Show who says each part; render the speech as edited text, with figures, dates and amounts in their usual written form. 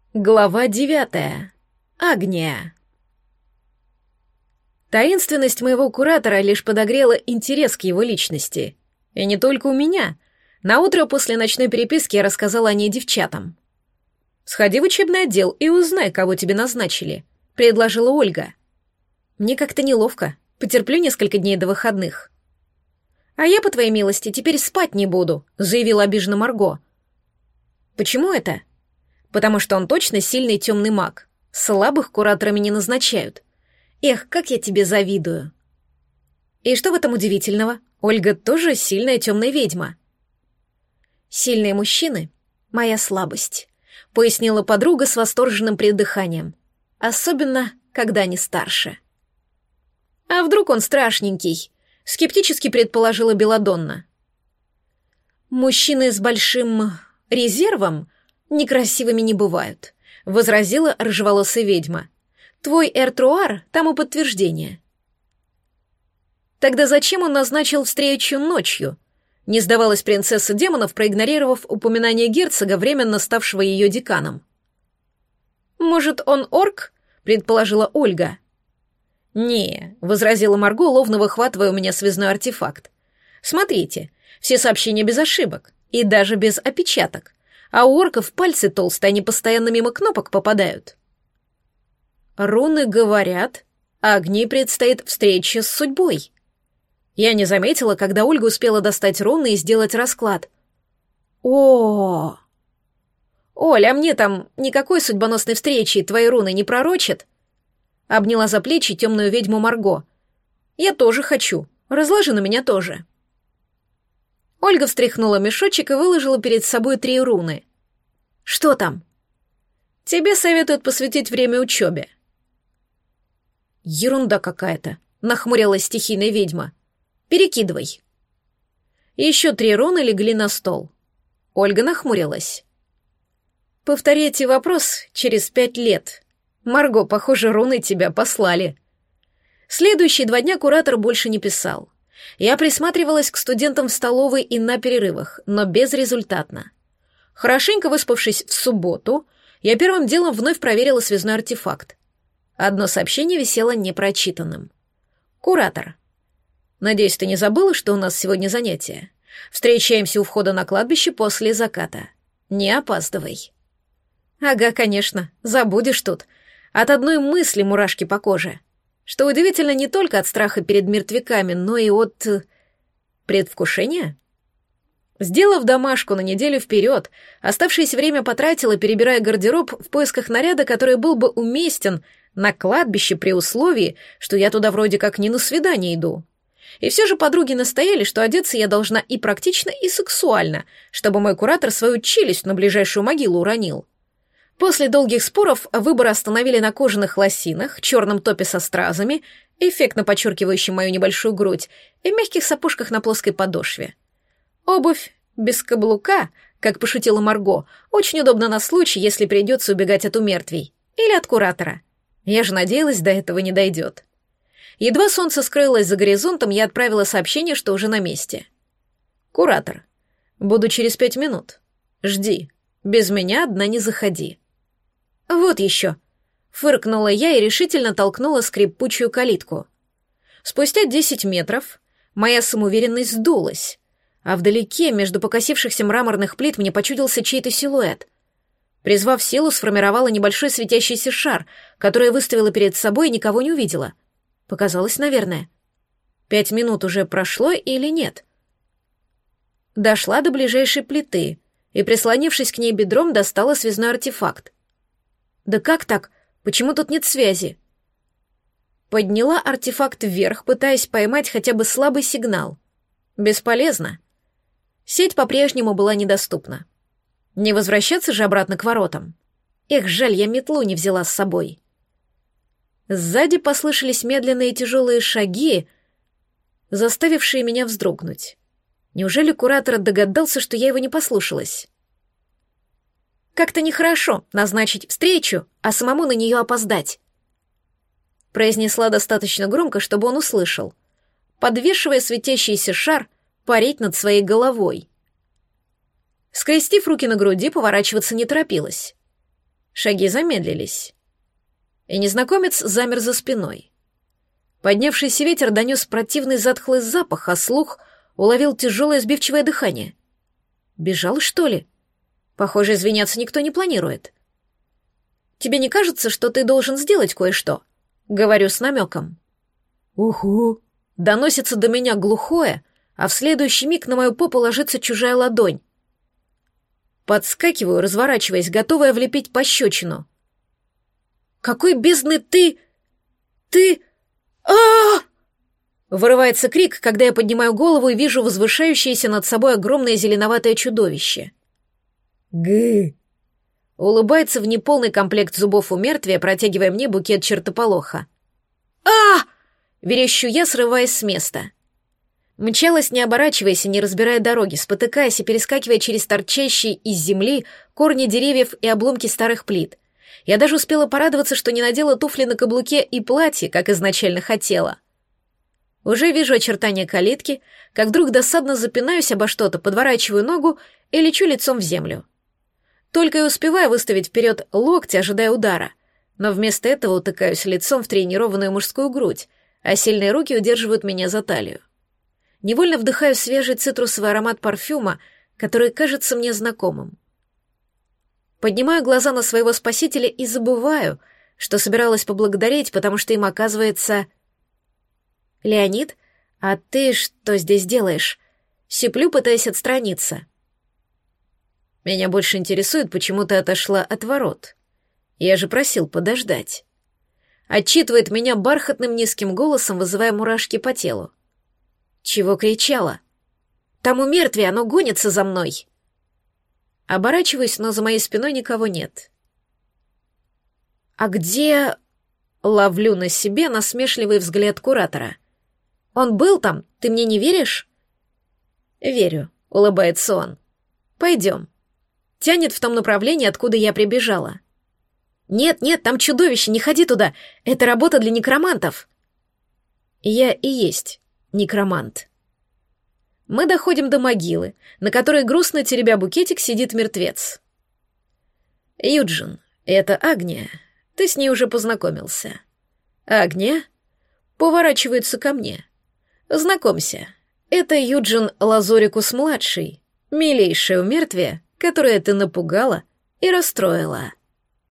Speaker 1: Глава 9. Агния. Таинственность моего куратора лишь подогрела интерес к его личности. И не только у меня. Наутро после ночной переписки я рассказала о ней девчатам. «Сходи в учебный отдел и узнай, кого тебе назначили», — предложила Ольга. «Мне как-то неловко. Потерплю несколько дней до выходных». «А я, по твоей милости, теперь спать не буду», — заявила обиженно Марго. «Почему это?» «Потому что он точно сильный темный маг. Слабых кураторами не назначают. Эх, как я тебе завидую». «И что в этом удивительного? Ольга тоже сильная темная ведьма». «Сильные мужчины — моя слабость», — пояснила подруга с восторженным придыханием. «Особенно, когда они старше». «А вдруг он страшненький?» — скептически предположила Беладонна. «Мужчины с большим резервом некрасивыми не бывают», — возразила рыжеволосая ведьма. «Твой Эртруар тому подтверждение». «Тогда зачем он назначил встречу ночью?» — не сдавалась принцесса демонов, проигнорировав упоминание герцога, временно ставшего ее деканом. «Может, он орк?» — предположила Ольга. «Не», — возразила Марго, ловно выхватывая у меня связной артефакт. «Смотрите, все сообщения без ошибок и даже без опечаток. А у орков пальцы толстые, они постоянно мимо кнопок попадают». «Руны говорят, а Агнии предстоит встреча с судьбой». Я не заметила, когда Ольга успела достать руны и сделать расклад. О, Оль, а мне там никакой судьбоносной встречи твои руны не пророчат?» Обняла за плечи темную ведьму Марго. «Я тоже хочу. Разложи на меня тоже». Ольга встряхнула мешочек и выложила перед собой 3 руны. «Что там?» «Тебе советуют посвятить время учебе». «Ерунда какая-то», — нахмурилась стихийная ведьма. «Перекидывай». Еще 3 руны легли на стол. Ольга нахмурилась. «Повторяйте вопрос через 5 лет. Марго, похоже, руны тебя послали». Следующие 2 дня куратор больше не писал. Я присматривалась к студентам в столовой и на перерывах, но безрезультатно. Хорошенько выспавшись в субботу, я первым делом вновь проверила связной артефакт. Одно сообщение висело непрочитанным. «Куратор. Надеюсь, ты не забыла, что у нас сегодня занятие? Встречаемся у входа на кладбище после заката. Не опаздывай». «Ага, конечно, забудешь тут. От одной мысли мурашки по коже. Что удивительно не только от страха перед мертвяками, но и от... предвкушения?» Сделав домашку на неделю вперед, оставшееся время потратила, перебирая гардероб в поисках наряда, который был бы уместен на кладбище при условии, что я туда вроде как не на свидание иду. И все же подруги настояли, что одеться я должна и практично, и сексуально, чтобы мой куратор свою челюсть на ближайшую могилу уронил. После долгих споров выбор остановили на кожаных лосинах, черном топе со стразами, эффектно подчеркивающем мою небольшую грудь, и мягких сапожках на плоской подошве. Обувь без каблука, как пошутила Марго, очень удобно на случай, если придется убегать от умертвий. Или от куратора. Я же надеялась, до этого не дойдет. Едва солнце скрылось за горизонтом, я отправила сообщение, что уже на месте. «Куратор, буду через 5 минут. Жди. Без меня одна не заходи». «Вот еще», — фыркнула я и решительно толкнула скрипучую калитку. Спустя 10 метров моя самоуверенность сдулась, а вдалеке, между покосившихся мраморных плит, мне почудился чей-то силуэт. Призвав силу, сформировала небольшой светящийся шар, который я выставила перед собой и никого не увидела. Показалось, наверное. 5 минут уже прошло или нет? Дошла до ближайшей плиты и, прислонившись к ней бедром, достала связной артефакт. Да как так? Почему тут нет связи? Подняла артефакт вверх, пытаясь поймать хотя бы слабый сигнал. Бесполезно. Сеть по-прежнему была недоступна. Не возвращаться же обратно к воротам. Эх, жаль, я метлу не взяла с собой. Сзади послышались медленные тяжелые шаги, заставившие меня вздрогнуть. Неужели куратор догадался, что я его не послушалась? «Как-то нехорошо назначить встречу, а самому на нее опоздать», произнесла достаточно громко, чтобы он услышал, подвешивая светящийся шар парить над своей головой. Скрестив руки на груди, поворачиваться не торопилась. Шаги замедлились. И незнакомец замер за спиной. Поднявшийся ветер донес противный затхлый запах, а слух уловил тяжелое сбивчивое дыхание. Бежал, что ли? Похоже, извиняться никто не планирует. Тебе не кажется, что ты должен сделать кое-что? Говорю с намеком. Уху. Доносится до меня глухое, а в следующий миг на мою попу ложится чужая ладонь. Подскакиваю, разворачиваясь, готовая влепить пощечину. «Какой бездны ты... ты... а Вырывается крик, когда я поднимаю голову и вижу возвышающееся над собой огромное зеленоватое чудовище. «Гы!» Улыбается в неполный комплект зубов у мертвия, протягивая мне букет чертополоха. «А!» — верещу я, срываясь с места. Мчалась, не оборачиваясь и не разбирая дороги, спотыкаясь и перескакивая через торчащие из земли корни деревьев и обломки старых плит. Я даже успела порадоваться, что не надела туфли на каблуке и платье, как изначально хотела. Уже вижу очертания калитки, как вдруг досадно запинаюсь обо что-то, подворачиваю ногу и лечу лицом в землю. Только и успеваю выставить вперед локти, ожидая удара, но вместо этого утыкаюсь лицом в тренированную мужскую грудь, а сильные руки удерживают меня за талию. Невольно вдыхаю свежий цитрусовый аромат парфюма, который кажется мне знакомым. Поднимаю глаза на своего спасителя и забываю, что собиралась поблагодарить, потому что им оказывается... «Леонид, а ты что здесь делаешь?» Сиплю, пытаясь отстраниться. «Меня больше интересует, почему ты отошла от ворот. Я же просил подождать». Отчитывает меня бархатным низким голосом, вызывая мурашки по телу. «Чего кричала? Там у мертвия, оно гонится за мной!» Оборачиваюсь, но за моей спиной никого нет. «А где...» Ловлю на себе насмешливый взгляд куратора. «Он был там? Ты мне не веришь?» «Верю», — улыбается он. «Пойдем». Тянет в том направлении, откуда я прибежала. «Нет, там чудовище, не ходи туда. Это работа для некромантов». Я и есть некромант. Мы доходим до могилы, на которой грустно теребя букетик сидит мертвец. «Юджин, это Агния. Ты с ней уже познакомился». «Агния?» Поворачивается ко мне. «Знакомься, это Юджин Лазорикус-младший, милейшее умертвие, которое ты напугала и расстроила».